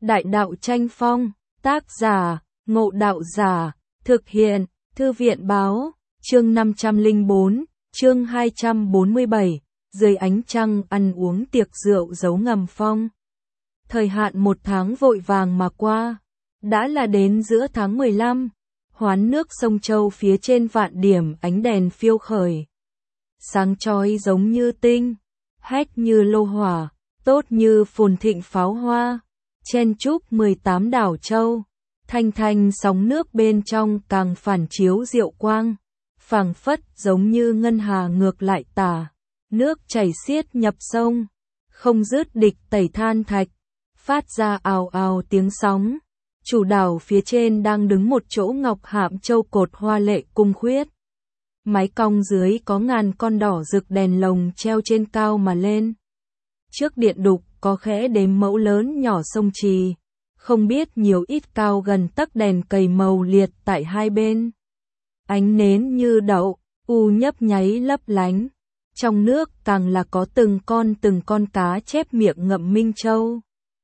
Đại đạo tranh phong, tác giả, Ngộ Đạo Giả, thực hiện, Thư viện báo, chương 504, chương 247, dưới ánh trăng ăn uống tiệc rượu giấu ngầm phong. Thời hạn 1 tháng vội vàng mà qua, đã là đến giữa tháng 15, hoán nước sông Châu phía trên vạn điểm ánh đèn phiêu khởi. Sáng chói giống như tinh, hách như lô hỏa, tốt như phồn thịnh pháo hoa, chen chúc 18 đảo châu, thanh thanh sóng nước bên trong càng phản chiếu diệu quang, phảng phất giống như ngân hà ngược lại tả, nước chảy xiết nhập sông, không dứt địch tẩy than thạch, phát ra ào ào tiếng sóng. Chủ đảo phía trên đang đứng một chỗ ngọc hạm châu cột hoa lệ cung khuyết. Mái cong dưới có ngàn con đỏ rực đèn lồng treo trên cao mà lên. Trước điện đục có khẽ đếm mẫu lớn nhỏ sông trì, không biết nhiều ít cao gần tấc đèn cầy màu liệt tại hai bên. Ánh nến như đậu, u nhấp nháy lấp lánh. Trong nước càng là có từng con cá chép miệng ngậm minh châu.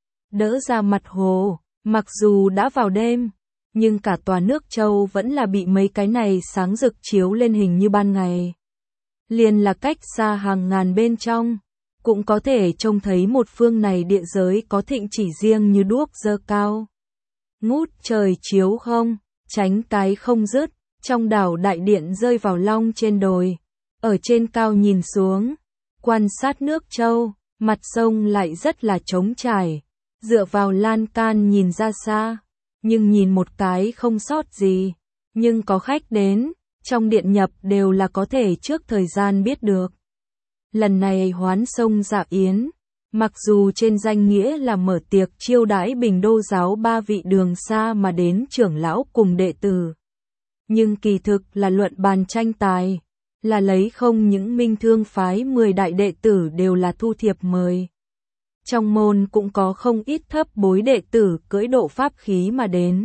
Đỡ ra mặt hồ, mặc dù đã vào đêm, nhưng cả tòa nước Châu vẫn là bị mấy cái này sáng rực chiếu lên hình như ban ngày. Liền là cách xa hàng ngàn bên trong, cũng có thể trông thấy một phương này địa giới có thịnh chỉ riêng như đuốc dơ cao. Ngút trời chiếu không, tránh cái không dứt, trong đảo đại điện rơi vào long trên đồi. Ở trên cao nhìn xuống, quan sát nước Châu, mặt sông lại rất là trống trải. Dựa vào lan can nhìn ra xa, nhưng nhìn một cái không sót gì, nhưng có khách đến, trong điện nhập đều là có thể trước thời gian biết được. Lần này hoán sông dạ yến, mặc dù trên danh nghĩa là mở tiệc chiêu đãi Bình Đô giáo 3 vị đường xa mà đến trưởng lão cùng đệ tử, nhưng kỳ thực là luận bàn tranh tài, là lấy không những Minh Thương phái 10 đại đệ tử đều là thu thiệp mời. Trong môn cũng có không ít thấp bối đệ tử cưỡi độ pháp khí mà đến.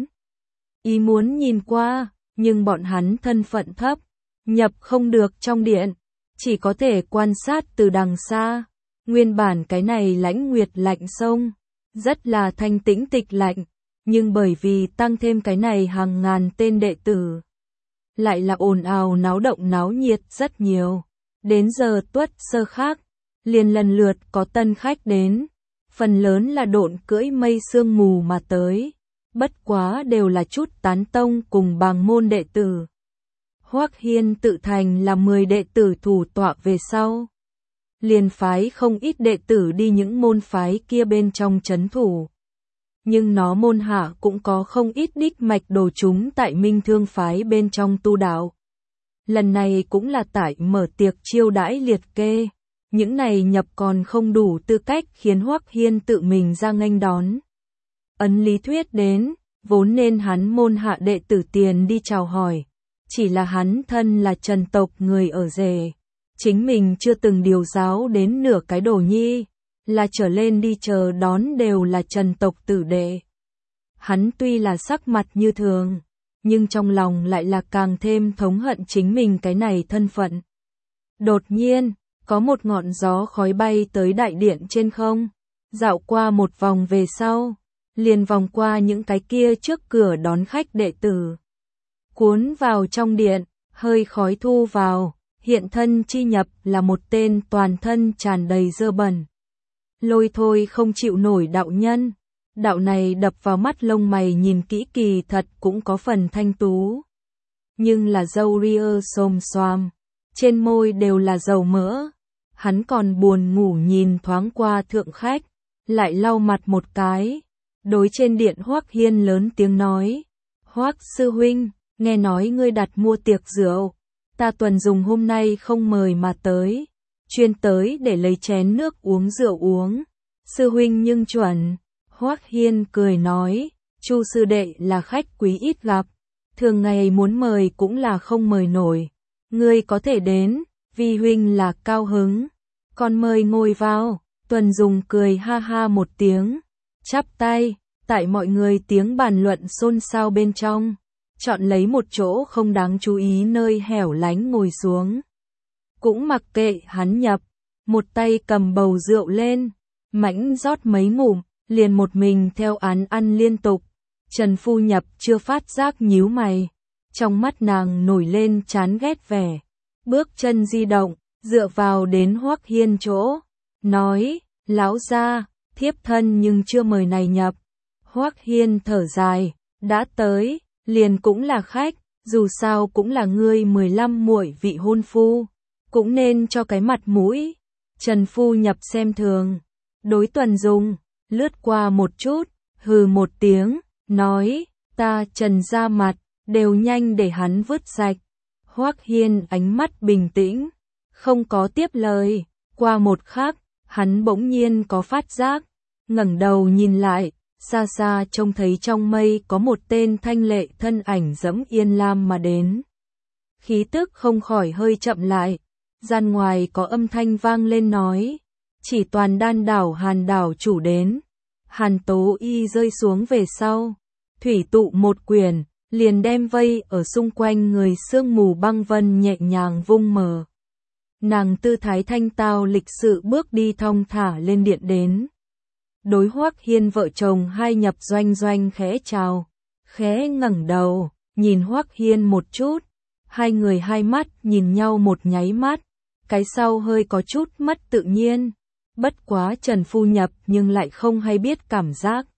Ý muốn nhìn qua, nhưng bọn hắn thân phận thấp, nhập không được trong điện, chỉ có thể quan sát từ đằng xa. Nguyên bản cái này lãnh nguyệt lạnh sông, rất là thanh tĩnh tịch lạnh, nhưng bởi vì tăng thêm cái này hàng ngàn tên đệ tử, lại là ồn ào náo động náo nhiệt rất nhiều. Đến giờ tuất sơ khác, liền lần lượt có tân khách đến, phần lớn là độn cưỡi mây sương mù mà tới, bất quá đều là chút tán tông cùng bàng môn đệ tử. Hoắc Hiên tự thành là 10 đệ tử thủ tọa về sau, liền phái không ít đệ tử đi những môn phái kia bên trong trấn thủ. Nhưng nó môn hạ cũng có không ít đích mạch đồ chúng tại Minh Thương phái bên trong tu đạo. Lần này cũng là tại mở tiệc chiêu đãi liệt kê. Những này nhập còn không đủ tư cách khiến Hoắc Hiên tự mình ra nghênh đón. Ấn lý thuyết đến, vốn nên hắn môn hạ đệ tử tiền đi chào hỏi. Chỉ là hắn thân là Trần tộc người ở rể. Chính mình chưa từng điều giáo đến nửa cái đồ nhi, là trở lên đi chờ đón đều là Trần tộc tử đệ. Hắn tuy là sắc mặt như thường, nhưng trong lòng lại là càng thêm thống hận chính mình cái này thân phận. Đột nhiên, có một ngọn gió khói bay tới đại điện trên không, dạo qua một vòng về sau, liền vòng qua những cái kia trước cửa đón khách đệ tử. Cuốn vào trong điện, hơi khói thu vào, hiện thân chi nhập là một tên toàn thân tràn đầy dơ bẩn. Lôi thôi không chịu nổi đạo nhân, đạo này đập vào mắt lông mày nhìn kỹ kỳ thật cũng có phần thanh tú. Nhưng là râu ria xồm xoàm, trên môi đều là dầu mỡ. Hắn còn buồn ngủ nhìn thoáng qua thượng khách, lại lau mặt một cái, đối trên điện Hoắc Hiên lớn tiếng nói, Hoắc sư huynh, nghe nói ngươi đặt mua tiệc rượu, ta tuần dùng hôm nay không mời mà tới, chuyên tới để lấy chén nước uống rượu uống, sư huynh nhưng chuẩn. Hoắc Hiên cười nói, Chu sư đệ là khách quý ít gặp, thường ngày muốn mời cũng là không mời nổi, ngươi có thể đến, vi huynh là cao hứng. Còn mời ngồi vào, Tuần Dùng cười ha ha một tiếng, chắp tay, tại mọi người tiếng bàn luận xôn xao bên trong, chọn lấy một chỗ không đáng chú ý nơi hẻo lánh ngồi xuống. Cũng mặc kệ hắn nhập, một tay cầm bầu rượu lên, mãnh rót mấy ngụm, liền một mình theo ăn liên tục. Trần Phu Nhập chưa phát giác nhíu mày, trong mắt nàng nổi lên chán ghét vẻ. Bước chân di động, dựa vào đến Hoắc Hiên chỗ, nói, lão gia, thiếp thân nhưng chưa mời này nhập. Hoắc Hiên thở dài, đã tới, liền cũng là khách, dù sao cũng là ngươi 15 muội vị hôn phu, cũng nên cho cái mặt mũi. Trần Phu Nhập xem thường, đối Tuần Dung, lướt qua một chút, hừ một tiếng, nói, ta Trần ra mặt, đều nhanh để hắn vứt sạch. Hoắc Hiên ánh mắt bình tĩnh, không có tiếp lời, qua một khắc, hắn bỗng nhiên có phát giác, ngẩng đầu nhìn lại, xa xa trông thấy trong mây có một tên thanh lệ thân ảnh dẫm yên lam mà đến. Khí tức không khỏi hơi chậm lại, gian ngoài có âm thanh vang lên nói, chỉ toàn đan đảo Hàn đảo chủ đến. Hàn Tố Y rơi xuống về sau, thủy tụ một quyền, liền đem vây ở xung quanh người sương mù băng vân nhẹ nhàng vung mở. Nàng tư thái thanh tao lịch sự bước đi thong thả lên điện đến. Đối Hoắc Hiên vợ chồng hai Nhập Doanh Doanh khẽ chào, khẽ ngẩng đầu, nhìn Hoắc Hiên một chút, hai người hai mắt nhìn nhau một nháy mắt, cái sau hơi có chút mất tự nhiên, bất quá Trần Phu Nhập nhưng lại không hay biết cảm giác.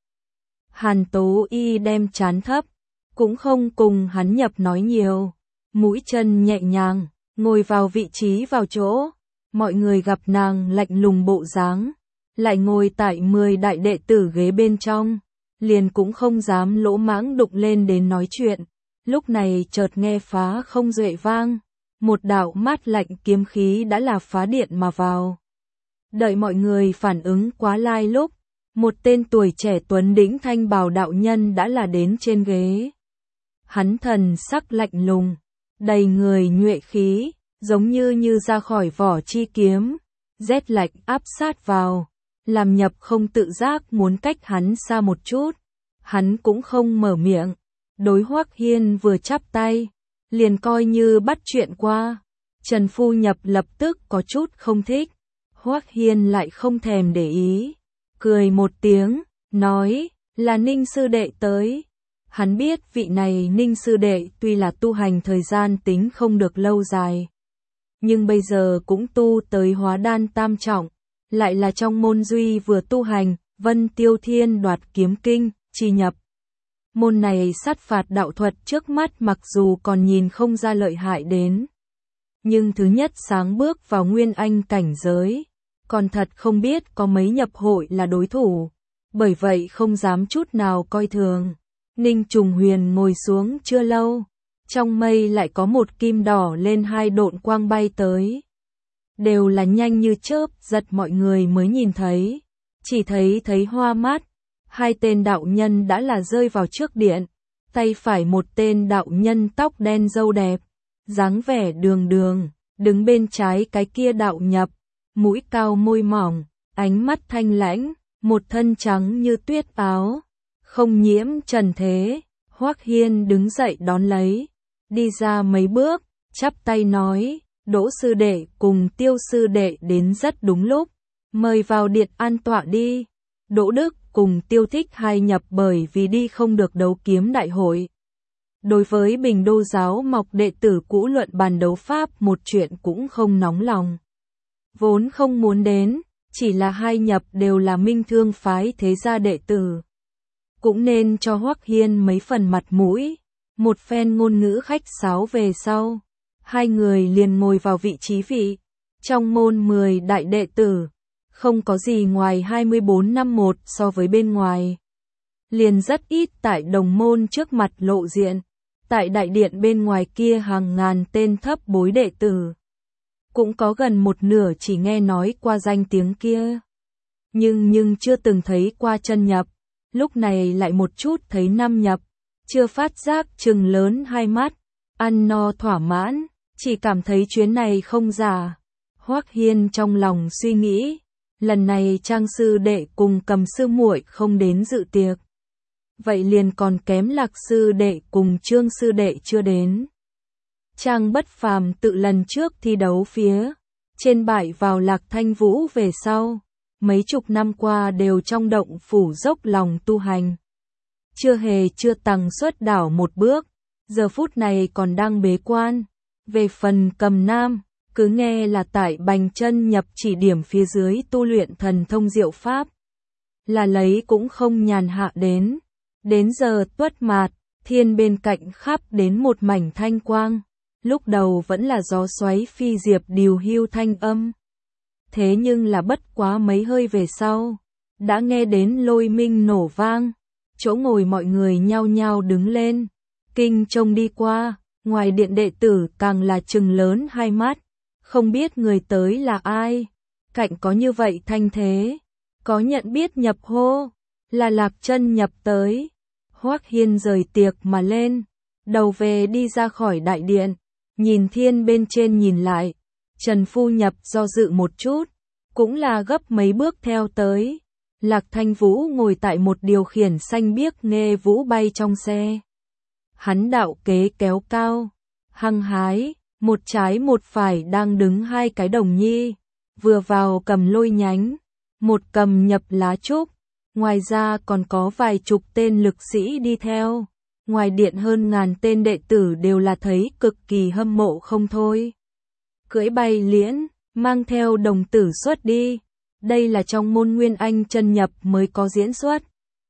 Hàn Tố Y đem trán thấp, cũng không cùng hắn Nhập nói nhiều, mũi chân nhẹ nhàng, ngồi vào vị trí vào chỗ, mọi người gặp nàng lạnh lùng bộ dáng, lại ngồi tại 10 đại đệ tử ghế bên trong, liền cũng không dám lỗ mãng đụng lên đến nói chuyện. Lúc này chợt nghe phá không duệ vang, một đạo mát lạnh kiếm khí đã là phá điện mà vào. Đợi mọi người phản ứng quá lai lúc, một tên tuổi trẻ tuấn đĩnh thanh bào đạo nhân đã là đến trên ghế. Hắn thần sắc lạnh lùng, đầy người nhuệ khí, giống như ra khỏi vỏ chi kiếm, rét lạnh áp sát vào, làm Nhập không tự giác muốn cách hắn xa một chút. Hắn cũng không mở miệng, đối Hoắc Hiên vừa chắp tay, liền coi như bắt chuyện qua. Trần Phu Nhập lập tức có chút không thích, Hoắc Hiên lại không thèm để ý, cười một tiếng, nói, là Ninh sư đệ tới. Hắn biết vị này Ninh sư đệ tuy là tu hành thời gian tính không được lâu dài, nhưng bây giờ cũng tu tới hóa đan tam trọng, lại là trong môn duy vừa tu hành, Vân Tiêu Thiên Đoạt Kiếm Kinh, chi nhập. Môn này sát phạt đạo thuật trước mắt mặc dù còn nhìn không ra lợi hại đến, nhưng thứ nhất sáng bước vào nguyên anh cảnh giới, còn thật không biết có mấy nhập hội là đối thủ, bởi vậy không dám chút nào coi thường. Ninh Trùng Huyền ngồi xuống chưa lâu, trong mây lại có một kim đỏ lên hai độn quang bay tới. Đều là nhanh như chớp, giật mọi người mới nhìn thấy, chỉ thấy hoa mắt. Hai tên đạo nhân đã là rơi vào trước điện, tay phải một tên đạo nhân tóc đen râu đẹp, dáng vẻ đường đường, đứng bên trái cái kia đạo Nhập, mũi cao môi mỏng, ánh mắt thanh lãnh, một thân trắng như tuyết áo, không nhiễm trần thế. Hoắc Hiên đứng dậy đón lấy, đi ra mấy bước, chắp tay nói, Đỗ sư đệ cùng Tiêu sư đệ đến rất đúng lúc, mời vào điện an tọa đi. Đỗ Đức cùng Tiêu Thích hai nhập bởi vì đi không được đấu kiếm đại hội. Đối với Bình Đô giáo mọc đệ tử cũ luận bàn đấu pháp một chuyện cũng không nóng lòng. Vốn không muốn đến, chỉ là hai nhập đều là Minh Thương phái thế gia đệ tử. Cũng nên cho Hoắc Hiên mấy phần mặt mũi, một phen ngôn ngữ khách sáo về sau. Hai người liền ngồi vào vị trí vị. Trong môn 10 đại đệ tử, không có gì ngoài 24 năm một so với bên ngoài. Liền rất ít tại đồng môn trước mặt lộ diện, tại đại điện bên ngoài kia hàng ngàn tên thấp bối đệ tử. Cũng có gần một nửa chỉ nghe nói qua danh tiếng kia. Nhưng chưa từng thấy qua chân nhập, lúc này lại một chút thấy năm nhập, chưa phát giác trừng lớn hai mắt, ăn no thỏa mãn, chỉ cảm thấy chuyến này không giả. Hoắc Hiên trong lòng suy nghĩ, lần này Trang sư đệ cùng Cầm sư muội không đến dự tiệc. Vậy liền còn kém Lạc sư đệ cùng Trương sư đệ chưa đến. Trang Bất Phàm tự lần trước thi đấu phía trên bại vào Lạc Thanh Vũ về sau, mấy chục năm qua đều trong động phủ dốc lòng tu hành. Chưa tăng xuất đảo một bước, giờ phút này còn đang bế quan. Về phần Cầm Nam, cứ nghe là tại Bành Chân Nhập chỉ điểm phía dưới tu luyện thần thông diệu pháp. Là lấy cũng không nhàn hạ đến. Đến giờ tuất mạt, thiên bên cạnh khắp đến một mảnh thanh quang. Lúc đầu vẫn là gió xoáy phi diệp điều hưu thanh âm. Thế nhưng là bất quá mấy hơi về sau, đã nghe đến lôi minh nổ vang. Chỗ ngồi mọi người nhao nhao đứng lên, kinh trông đi qua, ngoài điện đệ tử càng là trừng lớn hai mắt, không biết người tới là ai. Cạnh có như vậy thanh thế, có nhận biết nhập hô, là Lạc Chân Nhập tới. Hoắc Hiên rời tiệc mà lên, đầu về đi ra khỏi đại điện, nhìn thiên bên trên nhìn lại, Trần Phu Nhập do dự một chút, cũng là gấp mấy bước theo tới. Lạc Thanh Vũ ngồi tại một điều khiển xanh biếc nghe vũ bay trong xe. Hắn đạo kế kéo cao, hăng hái, một trái một phải đang đứng hai cái đồng nhi, vừa vào cầm lôi nhánh, một cầm nhập lá trúc, ngoài ra còn có vài chục tên lực sĩ đi theo. Ngoài điện hơn ngàn tên đệ tử đều là thấy cực kỳ hâm mộ không thôi. Cưỡi bay liễn, mang theo đồng tử xuất đi. Đây là trong môn Nguyên Anh chân nhập mới có diễn xuất.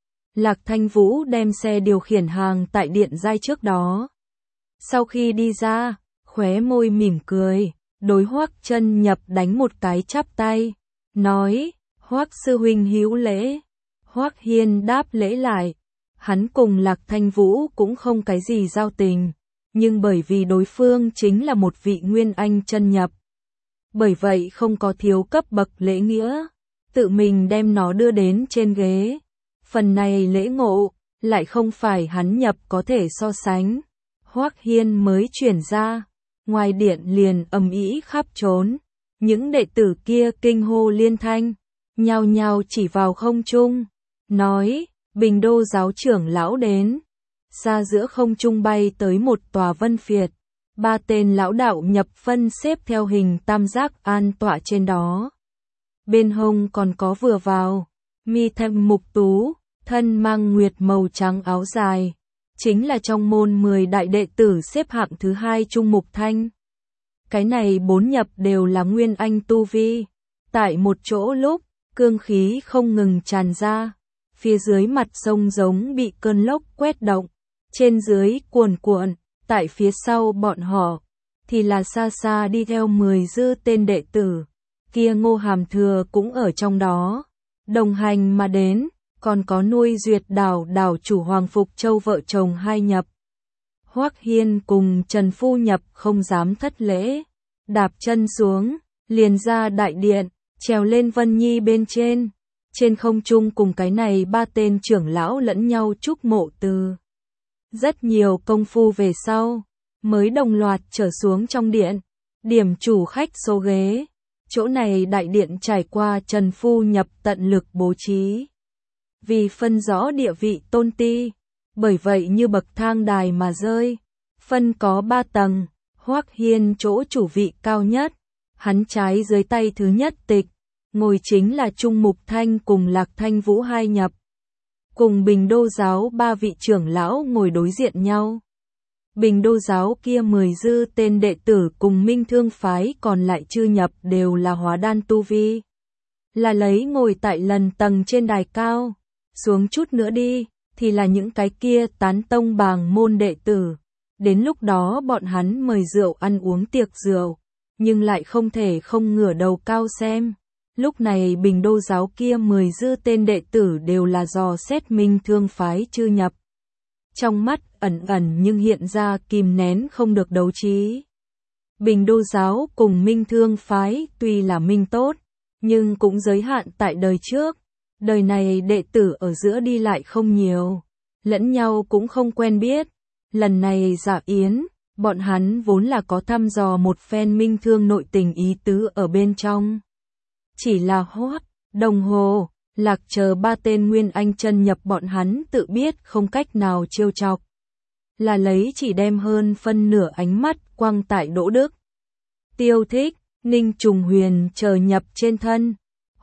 Lạc Thanh Vũ đem xe điều khiển hàng tại điện giai trước đó. Sau khi đi ra, khóe môi mỉm cười, đối Hoắc Chân Nhập đánh một cái chắp tay, nói: "Hoắc sư huynh hữu lễ." Hoắc Hiên đáp lễ lại. Hắn cùng Lạc Thanh Vũ cũng không cái gì giao tình, nhưng bởi vì đối phương chính là một vị Nguyên Anh chân nhập, bởi vậy không có thiếu cấp bậc lễ nghĩa, tự mình đem nó đưa đến trên ghế. Phần này lễ ngộ, lại không phải hắn nhập có thể so sánh. Hoắc Hiên mới chuyển ra, ngoài điện liền ầm ĩ khắp trốn, những đệ tử kia kinh hô liên thanh, nhao nhao chỉ vào không trung, nói: "Bình Đô giáo trưởng lão đến." Xa giữa không trung bay tới một tòa vân phiệt, ba tên lão đạo nhập phân xếp theo hình tam giác an tọa trên đó. Bên hông còn có vừa vào, mi thêm mục tú, thân mang nguyệt màu trắng áo dài, chính là trong môn 10 đại đệ tử xếp hạng thứ 2 Trung Mục Thanh. Cái này 4 nhập đều là Nguyên Anh tu vi, tại một chỗ lúc, cương khí không ngừng tràn ra, phía dưới mặt sông giống bị cơn lốc quét động, trên dưới cuồn cuộn, tại phía sau bọn họ, thì là xa xa đi theo 10 dư tên đệ tử, kia Ngô Hàm Thừa cũng ở trong đó, đồng hành mà đến, còn có nuôi Duyệt đảo đảo chủ Hoàng Phục Châu vợ chồng hai nhập. Hoắc Hiên cùng Trần Phu Nhập không dám thất lễ, đạp chân xuống, liền ra đại điện, trèo lên Vân Nhi bên trên không trung cùng cái này ba tên trưởng lão lẫn nhau chúc mộ từ. Rất nhiều công phu về sau, mới đồng loạt trở xuống trong điện, điểm chủ khách số ghế. Chỗ này đại điện trải qua Trần Phu Nhập tận lực bố trí. Vì phân rõ địa vị tôn ti, bởi vậy như bậc thang đài mà rơi, phân có 3 tầng, Hoắc Hiên chỗ chủ vị cao nhất, hắn trái dưới tay thứ nhất tịch, ngồi chính là Trung Mục Thanh cùng Lạc Thanh Vũ hai nhập. Cùng Bình Đô giáo 3 vị trưởng lão ngồi đối diện nhau. Bình Đô giáo kia 10 dư tên đệ tử cùng Minh Thương phái còn lại chưa nhập đều là hóa đan tu vi. Là lấy ngồi tại lần tầng trên đài cao, xuống chút nữa đi, thì là những cái kia tán tông bàng môn đệ tử. Đến lúc đó bọn hắn mời rượu ăn uống tiệc rượu, nhưng lại không thể không ngửa đầu cao xem. Lúc này Bình Đô giáo kia 10 dư tên đệ tử đều là dò xét Minh Thương phái chưa nhập. Trong mắt ẩn ẩn nhưng hiện ra kìm nén không được đấu trí. Bình Đô giáo cùng Minh Thương phái tuy là minh tốt, nhưng cũng giới hạn tại đời trước. Đời này đệ tử ở giữa đi lại không nhiều, lẫn nhau cũng không quen biết. Lần này dạ yến, bọn hắn vốn là có thăm dò một phen Minh Thương nội tình ý tứ ở bên trong. Chỉ là Hoắc, Đồng Hồ, Lạc chờ 3 tên Nguyên Anh chân nhập bọn hắn tự biết không cách nào trêu chọc. Là lấy chỉ đem hơn phân nửa ánh mắt quăng tại Đỗ Đức, Tiêu Thích, Ninh Trùng Huyền chờ nhập trên thân.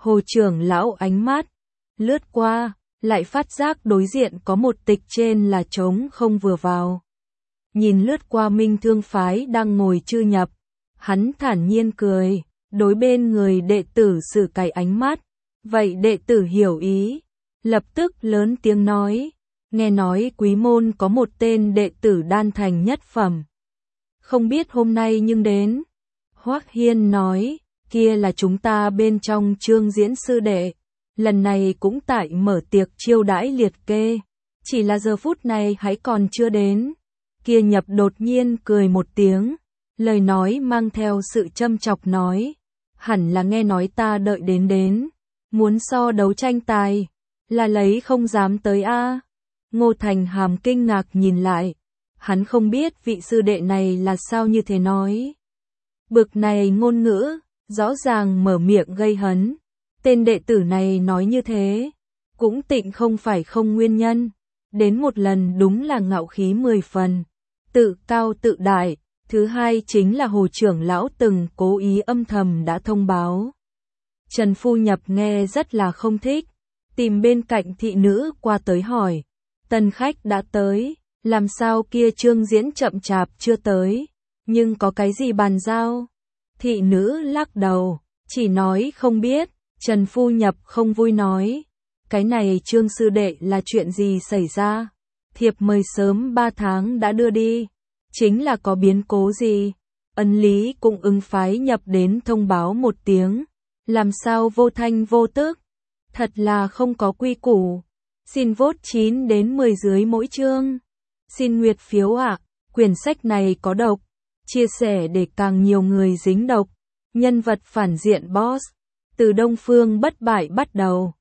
Hồ trưởng lão ánh mắt lướt qua, lại phát giác đối diện có một tịch trên là trống không vừa vào. Nhìn lướt qua Minh Thương phái đang ngồi chư nhập, hắn thản nhiên cười, đối bên người đệ tử sử cái ánh mắt, vậy đệ tử hiểu ý, lập tức lớn tiếng nói, nghe nói quý môn có một tên đệ tử đan thành nhất phẩm. Không biết hôm nay nhưng đến. Hoắc Hiên nói, kia là chúng ta bên trong Trương Diễn sư đệ, lần này cũng tại mở tiệc chiêu đãi liệt kê, chỉ là giờ phút này hãy còn chưa đến. Kia nhập đột nhiên cười một tiếng, lời nói mang theo sự châm chọc nói, hẳn là nghe nói ta đợi đến, muốn so đấu tranh tài, là lấy không dám tới a. Ngô Thành Hàm kinh ngạc nhìn lại, hắn không biết vị sư đệ này là sao như thế nói. Bực này ngôn ngữ, rõ ràng mở miệng gây hấn, tên đệ tử này nói như thế, cũng tịnh không phải không nguyên nhân, đến một lần đúng là ngạo khí 10 phần, tự cao tự đại, thứ hai chính là Hồ trưởng lão từng cố ý âm thầm đã thông báo. Trần Phu Nhập nghe rất là không thích, tìm bên cạnh thị nữ qua tới hỏi, tân khách đã tới, làm sao kia Trương Diễn chậm chạp chưa tới, nhưng có cái gì bàn giao? Thị nữ lắc đầu, chỉ nói không biết. Trần Phu Nhập không vui nói, cái này Trương sư đệ là chuyện gì xảy ra? Thiệp mời sớm 3 tháng đã đưa đi, chính là có biến cố gì? Ân Lý cũng ứng phái Nhập đến thông báo một tiếng, làm sao vô thanh vô tức? Thật là không có quy củ. Xin vote 9 đến 10 dưới mỗi chương. Xin nguyệt phiếu ạ, quyển sách này có độc, chia sẻ để càng nhiều người dính độc. Nhân vật phản diện boss, từ Đông Phương bất bại bắt đầu.